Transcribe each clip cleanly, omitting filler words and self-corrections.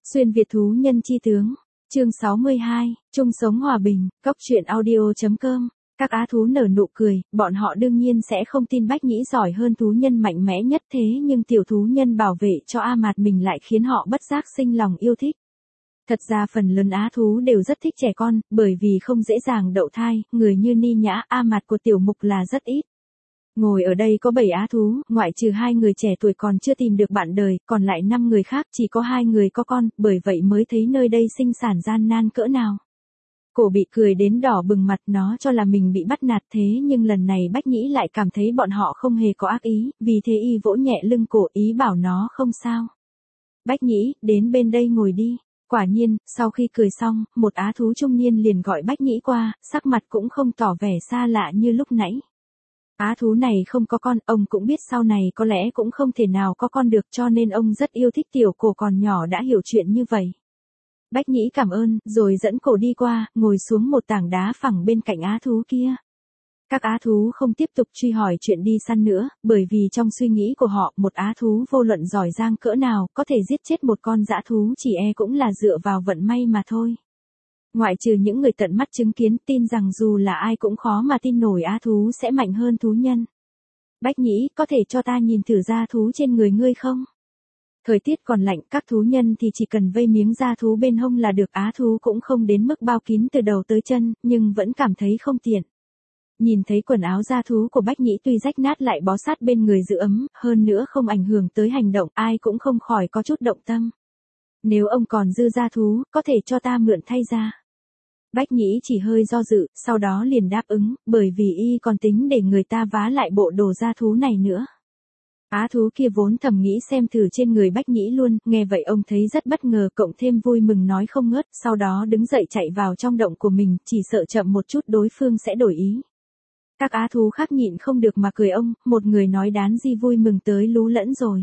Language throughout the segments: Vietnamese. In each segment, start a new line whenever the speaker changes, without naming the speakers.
Xuyên Việt thú nhân chi tướng. Chương 62, chung sống hòa bình, Cốc truyện audio.com. Các á thú nở nụ cười, bọn họ đương nhiên sẽ không tin Bách Nhĩ giỏi hơn thú nhân mạnh mẽ nhất, thế nhưng tiểu thú nhân bảo vệ cho A Mạt mình lại khiến họ bất giác sinh lòng yêu thích. Thật ra phần lớn á thú đều rất thích trẻ con, bởi vì không dễ dàng đậu thai, người như Ni Nhã, A Mạt của tiểu mục là rất ít. Ngồi ở đây có 7 á thú, ngoại trừ 2 người trẻ tuổi còn chưa tìm được bạn đời, còn lại 5 người khác chỉ có 2 người có con, bởi vậy mới thấy nơi đây sinh sản gian nan cỡ nào. Cổ bị cười đến đỏ bừng mặt, nó cho là mình bị bắt nạt, thế nhưng lần này Bách Nhĩ lại cảm thấy bọn họ không hề có ác ý, vì thế y vỗ nhẹ lưng cổ, ý bảo nó không sao. Bách Nhĩ, đến bên đây ngồi đi. Quả nhiên, sau khi cười xong, một á thú trung niên liền gọi Bách Nhĩ qua, sắc mặt cũng không tỏ vẻ xa lạ như lúc nãy. Á thú này không có con, ông cũng biết sau này có lẽ cũng không thể nào có con được, cho nên ông rất yêu thích tiểu cổ còn nhỏ đã hiểu chuyện như vậy. Bách Nhĩ cảm ơn, rồi dẫn cổ đi qua, ngồi xuống một tảng đá phẳng bên cạnh á thú kia. Các á thú không tiếp tục truy hỏi chuyện đi săn nữa, bởi vì trong suy nghĩ của họ, một á thú vô luận giỏi giang cỡ nào, có thể giết chết một con dã thú chỉ cũng là dựa vào vận may mà thôi. Ngoại trừ những người tận mắt chứng kiến, tin rằng dù là ai cũng khó mà tin nổi á thú sẽ mạnh hơn thú nhân. Bách Nhĩ, có thể cho ta nhìn thử da thú trên người ngươi không? Thời tiết còn lạnh, các thú nhân thì chỉ cần vây miếng da thú bên hông là được, á thú cũng không đến mức bao kín từ đầu tới chân, nhưng vẫn cảm thấy không tiện. Nhìn thấy quần áo da thú của Bách Nhĩ tuy rách nát lại bó sát bên người giữ ấm, hơn nữa không ảnh hưởng tới hành động, ai cũng không khỏi có chút động tâm. Nếu ông còn dư da thú, có thể cho ta mượn thay ra. Bách Nhĩ chỉ hơi do dự, sau đó liền đáp ứng, bởi vì y còn tính để người ta vá lại bộ đồ da thú này nữa. Á thú kia vốn thầm nghĩ xem thử trên người Bách Nhĩ luôn, nghe vậy ông thấy rất bất ngờ, cộng thêm vui mừng nói không ngớt, sau đó đứng dậy chạy vào trong động của mình, chỉ sợ chậm một chút đối phương sẽ đổi ý. Các á thú khác nhịn không được mà cười ông, một người nói đán gì vui mừng tới lú lẫn rồi.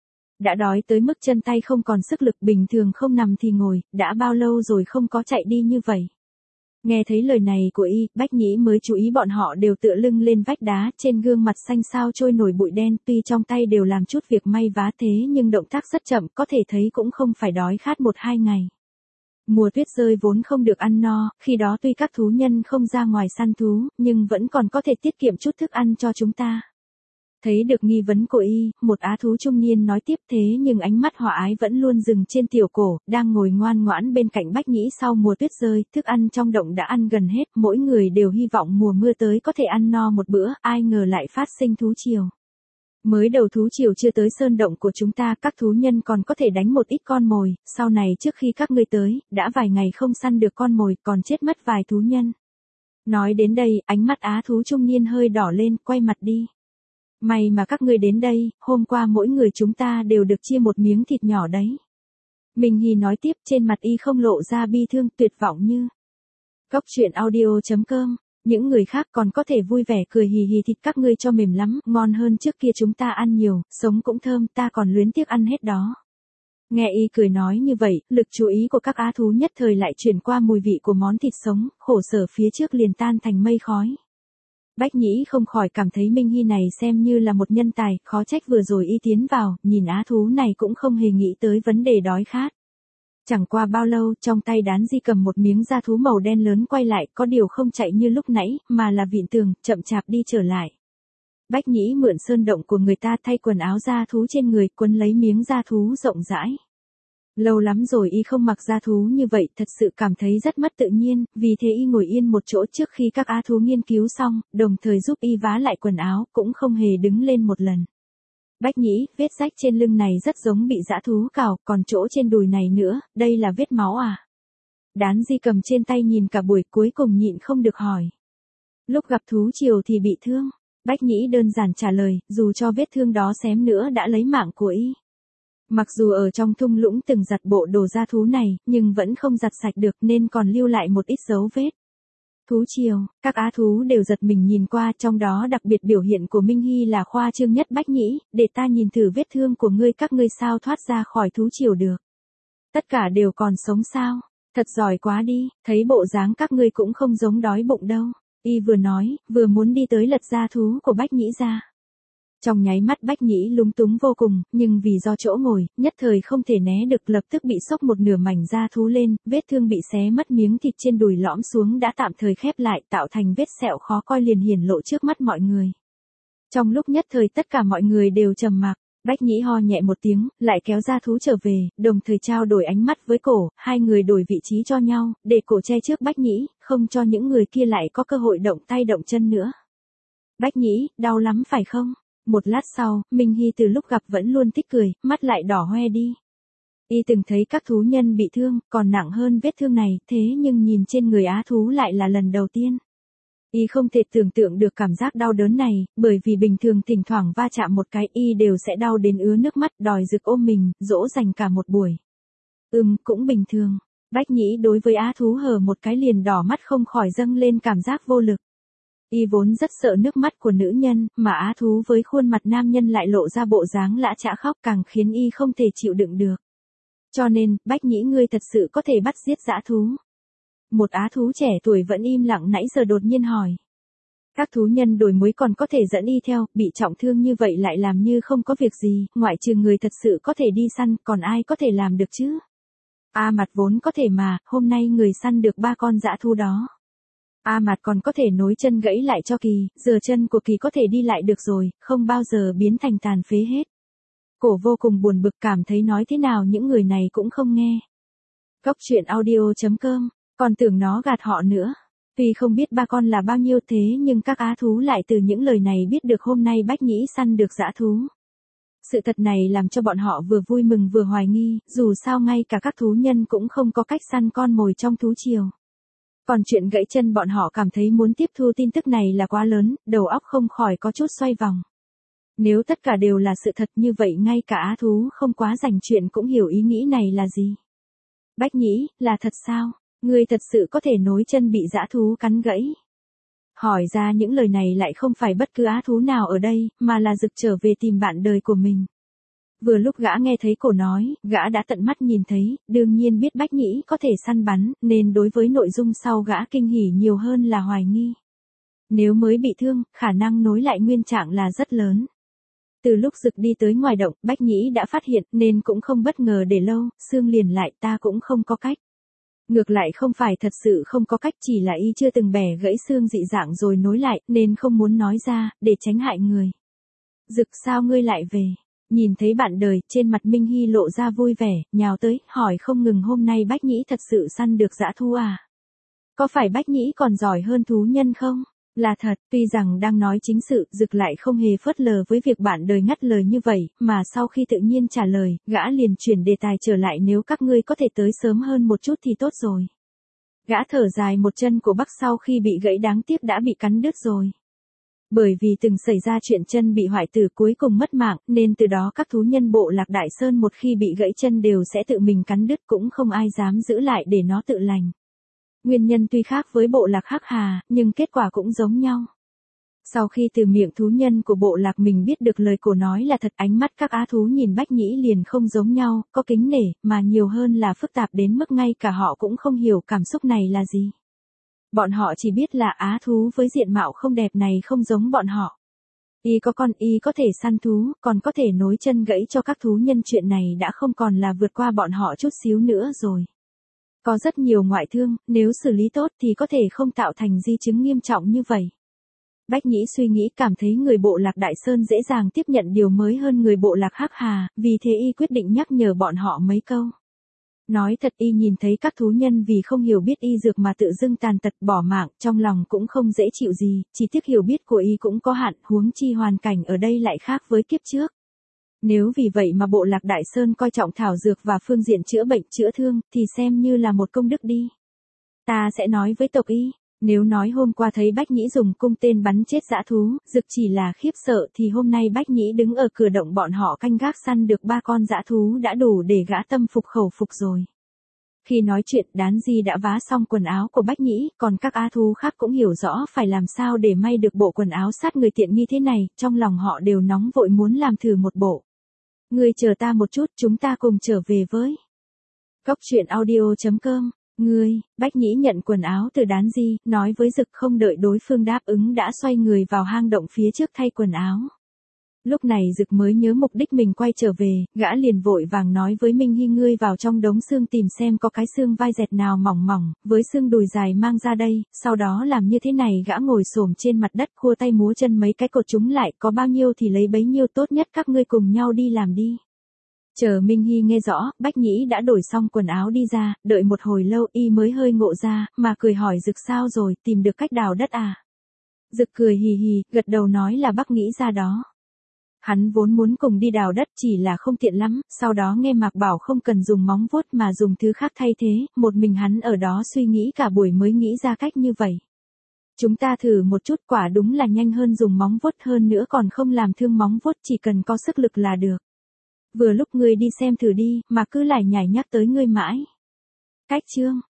Đã đói tới mức chân tay không còn sức lực, bình thường không nằm thì ngồi, đã bao lâu rồi không có chạy đi như vậy. Nghe thấy lời này của y, Bách Nhĩ mới chú ý bọn họ đều tựa lưng lên vách đá, trên gương mặt xanh xao trôi nổi bụi đen, tuy trong tay đều làm chút việc may vá thế nhưng động tác rất chậm, có thể thấy cũng không phải đói khát 1-2 ngày. Mùa tuyết rơi vốn không được ăn no, khi đó tuy các thú nhân không ra ngoài săn thú, nhưng vẫn còn có thể tiết kiệm chút thức ăn cho chúng ta. Thấy được nghi vấn của y, một á thú trung niên nói tiếp, thế nhưng ánh mắt hòa ái vẫn luôn dừng trên tiểu cổ, đang ngồi ngoan ngoãn bên cạnh Bách Nhĩ. Sau mùa tuyết rơi, thức ăn trong động đã ăn gần hết, mỗi người đều hy vọng mùa mưa tới có thể ăn no một bữa, ai ngờ lại phát sinh thú triều. Mới đầu thú triều chưa tới sơn động của chúng ta, các thú nhân còn có thể đánh một ít con mồi, sau này trước khi các ngươi tới, đã vài ngày không săn được con mồi, còn chết mất vài thú nhân. Nói đến đây, ánh mắt á thú trung niên hơi đỏ lên, quay mặt đi. May mà các ngươi đến đây, hôm qua mỗi người chúng ta đều được chia một miếng thịt nhỏ đấy. Minh Hy nói tiếp, trên mặt y không lộ ra bi thương tuyệt vọng như. Cốc truyện audio.com. Những người khác còn có thể vui vẻ cười hì hì, thịt các ngươi cho mềm lắm, ngon hơn trước kia chúng ta ăn nhiều, sống cũng thơm, ta còn luyến tiếc ăn hết đó. Nghe y cười nói như vậy, lực chú ý của các á thú nhất thời lại chuyển qua mùi vị của món thịt sống, khổ sở phía trước liền tan thành mây khói. Bách Nhĩ không khỏi cảm thấy Minh Hy này xem như là một nhân tài, khó trách vừa rồi y tiến vào, nhìn á thú này cũng không hề nghĩ tới vấn đề đói khát. Chẳng qua bao lâu, trong tay đán di cầm một miếng da thú màu đen lớn quay lại, có điều không chạy như lúc nãy, mà là vịn tường, chậm chạp đi trở lại. Bách Nhĩ mượn sơn động của người ta thay quần áo da thú trên người, quấn lấy miếng da thú rộng rãi. Lâu lắm rồi y không mặc da thú như vậy, thật sự cảm thấy rất mất tự nhiên, vì thế y ngồi yên một chỗ trước khi các á thú nghiên cứu xong, đồng thời giúp y vá lại quần áo, cũng không hề đứng lên một lần. Bách Nhĩ, vết rách trên lưng này rất giống bị dã thú cào, còn chỗ trên đùi này nữa, đây là vết máu à? Đán di cầm trên tay nhìn cả buổi, cuối cùng nhịn không được hỏi. Lúc gặp thú triều thì bị thương. Bách Nhĩ đơn giản trả lời, dù cho vết thương đó xém nữa đã lấy mạng của y. Mặc dù ở trong thung lũng từng giặt bộ đồ da thú này, nhưng vẫn không giặt sạch được nên còn lưu lại một ít dấu vết. Thú triều, các á thú đều giật mình nhìn qua, trong đó đặc biệt biểu hiện của Minh Hy là khoa trương nhất. Bách Nhĩ, để ta nhìn thử vết thương của ngươi, các ngươi sao thoát ra khỏi thú triều được. Tất cả đều còn sống sao, thật giỏi quá đi, thấy bộ dáng các ngươi cũng không giống đói bụng đâu. Y vừa nói, vừa muốn đi tới lật da thú của Bách Nhĩ ra. Trong nháy mắt Bách Nhĩ lúng túng vô cùng, nhưng vì do chỗ ngồi, nhất thời không thể né được, lập tức bị sốc một nửa mảnh da thú lên, vết thương bị xé mất miếng thịt trên đùi lõm xuống đã tạm thời khép lại, tạo thành vết sẹo khó coi liền hiển lộ trước mắt mọi người. Trong lúc nhất thời tất cả mọi người đều trầm mặc. Bách Nhĩ ho nhẹ một tiếng, lại kéo da thú trở về, đồng thời trao đổi ánh mắt với cổ, hai người đổi vị trí cho nhau, để cổ che trước Bách Nhĩ, không cho những người kia lại có cơ hội động tay động chân nữa. Bách Nhĩ, đau lắm phải không? Một lát sau, Minh Hy từ lúc gặp vẫn luôn thích cười, mắt lại đỏ hoe đi. Y từng thấy các thú nhân bị thương, còn nặng hơn vết thương này, thế nhưng nhìn trên người á thú lại là lần đầu tiên. Y không thể tưởng tượng được cảm giác đau đớn này, bởi vì bình thường thỉnh thoảng va chạm một cái Y đều sẽ đau đến ứa nước mắt, đòi rực ôm mình, dỗ dành cả một buổi. Cũng bình thường. Bách Nhĩ đối với á thú hờ một cái liền đỏ mắt không khỏi dâng lên cảm giác vô lực. Y vốn rất sợ nước mắt của nữ nhân, mà á thú với khuôn mặt nam nhân lại lộ ra bộ dáng lã chã khóc càng khiến Y không thể chịu đựng được. Cho nên, Bách Nhĩ ngươi thật sự có thể bắt giết dã thú. Một á thú trẻ tuổi vẫn im lặng nãy giờ đột nhiên hỏi. Các thú nhân đổi muối còn có thể dẫn Y theo, bị trọng thương như vậy lại làm như không có việc gì, ngoại trừ người thật sự có thể đi săn, còn ai có thể làm được chứ? A Mặt vốn có thể mà, hôm nay người săn được 3 con dã thú đó. A Mặt còn có thể nối chân gãy lại cho Kỳ, giờ chân của Kỳ có thể đi lại được rồi, không bao giờ biến thành tàn phế hết. Cổ vô cùng buồn bực cảm thấy nói thế nào những người này cũng không nghe. Cốc truyện audio.com, còn tưởng nó gạt họ nữa. Tuy không biết 3 con là bao nhiêu thế nhưng các á thú lại từ những lời này biết được hôm nay Bách Nhĩ săn được dã thú. Sự thật này làm cho bọn họ vừa vui mừng vừa hoài nghi, dù sao ngay cả các thú nhân cũng không có cách săn con mồi trong thú triều. Còn chuyện gãy chân bọn họ cảm thấy muốn tiếp thu tin tức này là quá lớn, đầu óc không khỏi có chút xoay vòng. Nếu tất cả đều là sự thật như vậy ngay cả á thú không quá rành chuyện cũng hiểu ý nghĩ này là gì. Bách Nhĩ, là thật sao? Ngươi thật sự có thể nối chân bị dã thú cắn gãy? Hỏi ra những lời này lại không phải bất cứ á thú nào ở đây, mà là Dực trở về tìm bạn đời của mình. Vừa lúc gã nghe thấy cổ nói, gã đã tận mắt nhìn thấy, đương nhiên biết Bách Nhĩ có thể săn bắn, nên đối với nội dung sau gã kinh hỉ nhiều hơn là hoài nghi. Nếu mới bị thương, khả năng nối lại nguyên trạng là rất lớn. Từ lúc Dực đi tới ngoài động, Bách Nhĩ đã phát hiện nên cũng không bất ngờ để lâu, xương liền lại ta cũng không có cách. Ngược lại không phải thật sự không có cách chỉ là Y chưa từng bẻ gãy xương dị dạng rồi nối lại nên không muốn nói ra, để tránh hại người. Dực sao ngươi lại về? Nhìn thấy bạn đời, trên mặt Minh Hy lộ ra vui vẻ, nhào tới, hỏi không ngừng hôm nay Bách Nhĩ thật sự săn được dã thú à? Có phải Bách Nhĩ còn giỏi hơn thú nhân không? Là thật, tuy rằng đang nói chính sự, Dực lại không hề phớt lờ với việc bạn đời ngắt lời như vậy, mà sau khi tự nhiên trả lời, gã liền chuyển đề tài trở lại nếu các ngươi có thể tới sớm hơn một chút thì tốt rồi. Gã thở dài một chân của Bắc sau khi bị gãy đáng tiếc đã bị cắn đứt rồi. Bởi vì từng xảy ra chuyện chân bị hoại tử cuối cùng mất mạng, nên từ đó các thú nhân bộ lạc Đại Sơn một khi bị gãy chân đều sẽ tự mình cắn đứt cũng không ai dám giữ lại để nó tự lành. Nguyên nhân tuy khác với bộ lạc Hắc Hà, nhưng kết quả cũng giống nhau. Sau khi từ miệng thú nhân của bộ lạc mình biết được lời cổ nói là thật, ánh mắt các á thú nhìn Bách Nhĩ liền không giống nhau, có kính nể, mà nhiều hơn là phức tạp đến mức ngay cả họ cũng không hiểu cảm xúc này là gì. Bọn họ chỉ biết là á thú với diện mạo không đẹp này không giống bọn họ. Y có con Y có thể săn thú, còn có thể nối chân gãy cho các thú nhân, chuyện này đã không còn là vượt qua bọn họ chút xíu nữa rồi. Có rất nhiều ngoại thương, nếu xử lý tốt thì có thể không tạo thành di chứng nghiêm trọng như vậy. Bách Nhĩ suy nghĩ cảm thấy người bộ lạc Đại Sơn dễ dàng tiếp nhận điều mới hơn người bộ lạc Hắc Hà, vì thế Y quyết định nhắc nhở bọn họ mấy câu. Nói thật Y nhìn thấy các thú nhân vì không hiểu biết y dược mà tự dưng tàn tật bỏ mạng, trong lòng cũng không dễ chịu gì, chỉ tiếc hiểu biết của Y cũng có hạn, huống chi hoàn cảnh ở đây lại khác với kiếp trước. Nếu vì vậy mà bộ lạc Đại Sơn coi trọng thảo dược và phương diện chữa bệnh chữa thương, thì xem như là một công đức đi. Ta sẽ nói với tộc Y, nếu nói hôm qua thấy Bách Nhĩ dùng cung tên bắn chết dã thú, Dực chỉ là khiếp sợ thì hôm nay Bách Nhĩ đứng ở cửa động bọn họ canh gác săn được 3 con dã thú đã đủ để gã tâm phục khẩu phục rồi. Khi nói chuyện, Đán Di đã vá xong quần áo của Bách Nhĩ, còn các á thú khác cũng hiểu rõ phải làm sao để may được bộ quần áo sát người tiện nghi thế này, trong lòng họ đều nóng vội muốn làm thử một bộ. Ngươi chờ ta một chút, chúng ta cùng trở về với Cốc truyện audio.com. Bách Nhĩ nhận quần áo từ Đán Di, nói với Dực không đợi đối phương đáp ứng đã xoay người vào hang động phía trước thay quần áo. Lúc này Dực mới nhớ mục đích mình quay trở về, gã liền vội vàng nói với Minh Hy ngươi vào trong đống xương tìm xem có cái xương vai dẹt nào mỏng mỏng, với xương đùi dài mang ra đây, sau đó làm như thế này gã ngồi xổm trên mặt đất khua tay múa chân mấy cái cột chúng lại, có bao nhiêu thì lấy bấy nhiêu tốt nhất các ngươi cùng nhau đi làm đi. Chờ Minh Hy nghe rõ, Bách Nhĩ đã đổi xong quần áo đi ra, đợi một hồi lâu y mới hơi ngộ ra, mà cười hỏi Dực sao rồi, tìm được cách đào đất à? Dực cười hì hì, gật đầu nói là bác nghĩ ra đó. Hắn vốn muốn cùng đi đào đất chỉ là không tiện lắm, sau đó nghe Mạc bảo không cần dùng móng vuốt mà dùng thứ khác thay thế, một mình hắn ở đó suy nghĩ cả buổi mới nghĩ ra cách như vậy. Chúng ta thử một chút quả đúng là nhanh hơn dùng móng vuốt hơn nữa còn không làm thương móng vuốt chỉ cần có sức lực là được. Vừa lúc ngươi đi xem thử đi, mà cứ lải nhải nhắc tới ngươi mãi. Cách chương